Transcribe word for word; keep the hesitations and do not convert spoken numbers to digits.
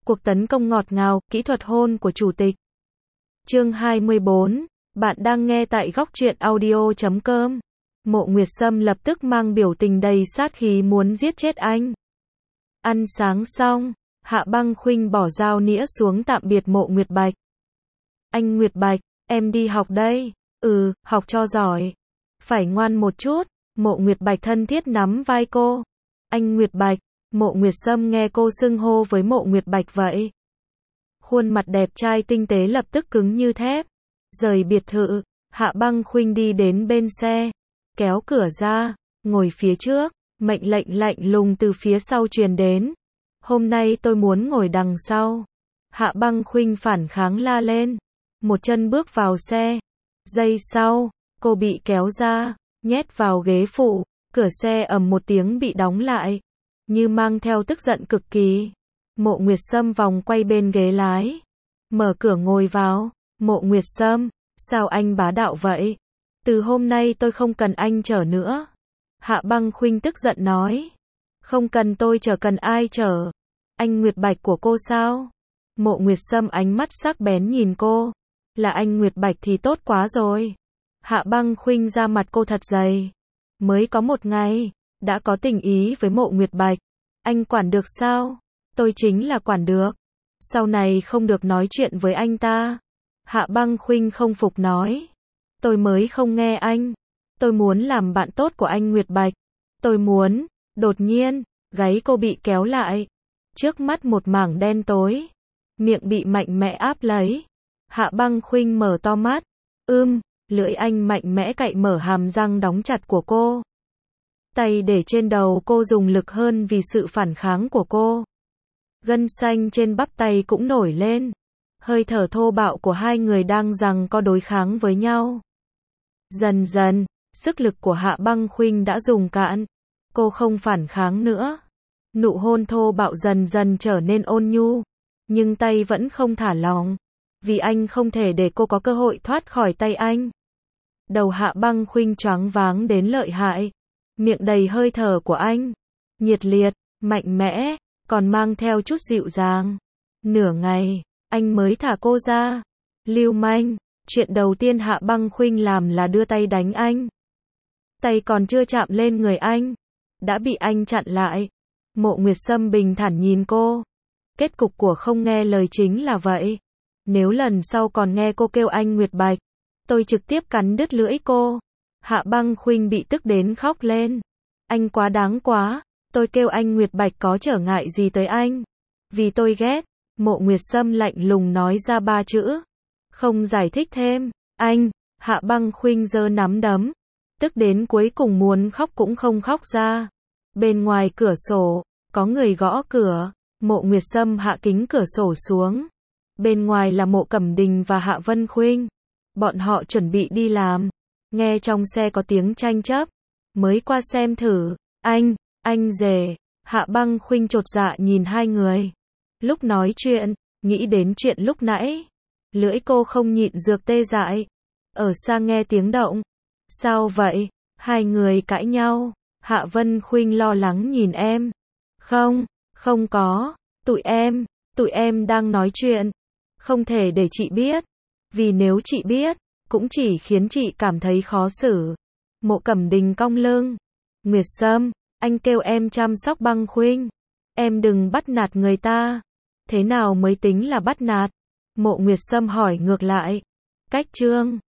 Cuộc tấn công ngọt ngào, kỹ thuật hôn của chủ tịch. Chương hai mươi bốn, bạn đang nghe tại góc truyện audio chấm com. Mộ Nguyệt Sâm lập tức mang biểu tình đầy sát khí muốn giết chết anh. Ăn sáng xong, Hạ Băng Khuynh bỏ dao nĩa xuống tạm biệt Mộ Nguyệt Bạch. Anh Nguyệt Bạch, em đi học đây. Ừ, học cho giỏi. Phải ngoan một chút. Mộ Nguyệt Bạch thân thiết nắm vai cô. Anh Nguyệt Bạch. Mộ Nguyệt Sâm nghe cô xưng hô với Mộ Nguyệt Bạch vậy. Khuôn mặt đẹp trai tinh tế lập tức cứng như thép. Rời biệt thự, Hạ Băng Khuynh đi đến bên xe, kéo cửa ra, ngồi phía trước, mệnh lệnh lạnh lùng từ phía sau truyền đến. Hôm nay tôi muốn ngồi đằng sau. Hạ Băng Khuynh phản kháng la lên, một chân bước vào xe. Giây sau, cô bị kéo ra, nhét vào ghế phụ, cửa xe ầm một tiếng bị đóng lại, như mang theo tức giận cực kỳ. Mộ Nguyệt Sâm vòng quay bên ghế lái, mở cửa ngồi vào. Mộ Nguyệt Sâm, sao anh bá đạo vậy? Từ hôm nay tôi không cần anh chở nữa. Hạ Băng Khuynh tức giận nói. Không cần tôi chở, cần ai chở? Anh Nguyệt Bạch của cô sao? Mộ Nguyệt Sâm ánh mắt sắc bén nhìn cô. Là anh Nguyệt Bạch thì tốt quá rồi. Hạ Băng Khuynh ra mặt cô thật dày. Mới có một ngày, đã có tình ý với Mộ Nguyệt Bạch. Anh quản được sao? Tôi chính là quản được. Sau này không được nói chuyện với anh ta. Hạ Băng Khuynh không phục nói. Tôi mới không nghe anh. Tôi muốn làm bạn tốt của anh Nguyệt Bạch. Tôi muốn. Đột nhiên, gáy cô bị kéo lại. Trước mắt một mảng đen tối. Miệng bị mạnh mẽ áp lấy. Hạ Băng Khuynh mở to mắt. Ưm, lưỡi anh mạnh mẽ cạy mở hàm răng đóng chặt của cô. Tay để trên đầu cô dùng lực hơn vì sự phản kháng của cô. Gân xanh trên bắp tay cũng nổi lên. Hơi thở thô bạo của hai người đang giằng co đối kháng với nhau. Dần dần, sức lực của Hạ Băng Khuynh đã dùng cạn. Cô không phản kháng nữa. Nụ hôn thô bạo dần dần trở nên ôn nhu. Nhưng tay vẫn không thả lỏng. Vì anh không thể để cô có cơ hội thoát khỏi tay anh. Đầu Hạ Băng Khuynh choáng váng đến lợi hại. Miệng đầy hơi thở của anh. Nhiệt liệt, mạnh mẽ, còn mang theo chút dịu dàng. Nửa ngày, anh mới thả cô ra. Lưu manh, chuyện đầu tiên Hạ Băng Khuynh làm là đưa tay đánh anh. Tay còn chưa chạm lên người anh, đã bị anh chặn lại. Mộ Nguyệt Sâm bình thản nhìn cô. Kết cục của không nghe lời chính là vậy. Nếu lần sau còn nghe cô kêu anh Nguyệt Bạch, tôi trực tiếp cắn đứt lưỡi cô. Hạ Băng Khuynh bị tức đến khóc lên. Anh quá đáng quá, tôi kêu anh Nguyệt Bạch có trở ngại gì tới anh? Vì tôi ghét. Mộ Nguyệt Sâm lạnh lùng nói ra ba chữ. Không giải thích thêm. Anh. Hạ Băng Khuynh giơ nắm đấm. Tức đến cuối cùng muốn khóc cũng không khóc ra. Bên ngoài cửa sổ, có người gõ cửa. Mộ Nguyệt Sâm hạ kính cửa sổ xuống. Bên ngoài là Mộ Cẩm Đình và Hạ Vân Khuynh. Bọn họ chuẩn bị đi làm. Nghe trong xe có tiếng tranh chấp. Mới qua xem thử. Anh, anh rể. Hạ Băng Khuynh chột dạ nhìn hai người. Lúc nói chuyện, nghĩ đến chuyện lúc nãy. Lưỡi cô không nhịn được tê dại. Ở xa nghe tiếng động. Sao vậy? Hai người cãi nhau. Hạ Vân Khuynh lo lắng nhìn em. Không, không có. Tụi em, tụi em đang nói chuyện. Không thể để chị biết. Vì nếu chị biết, cũng chỉ khiến chị cảm thấy khó xử. Mộ Cẩm Đình cong lưng. Nguyệt Sâm, anh kêu em chăm sóc Băng Khuynh. Em đừng bắt nạt người ta. Thế nào mới tính là bắt nạt? Mộ Nguyệt Sâm hỏi ngược lại. Cách trương.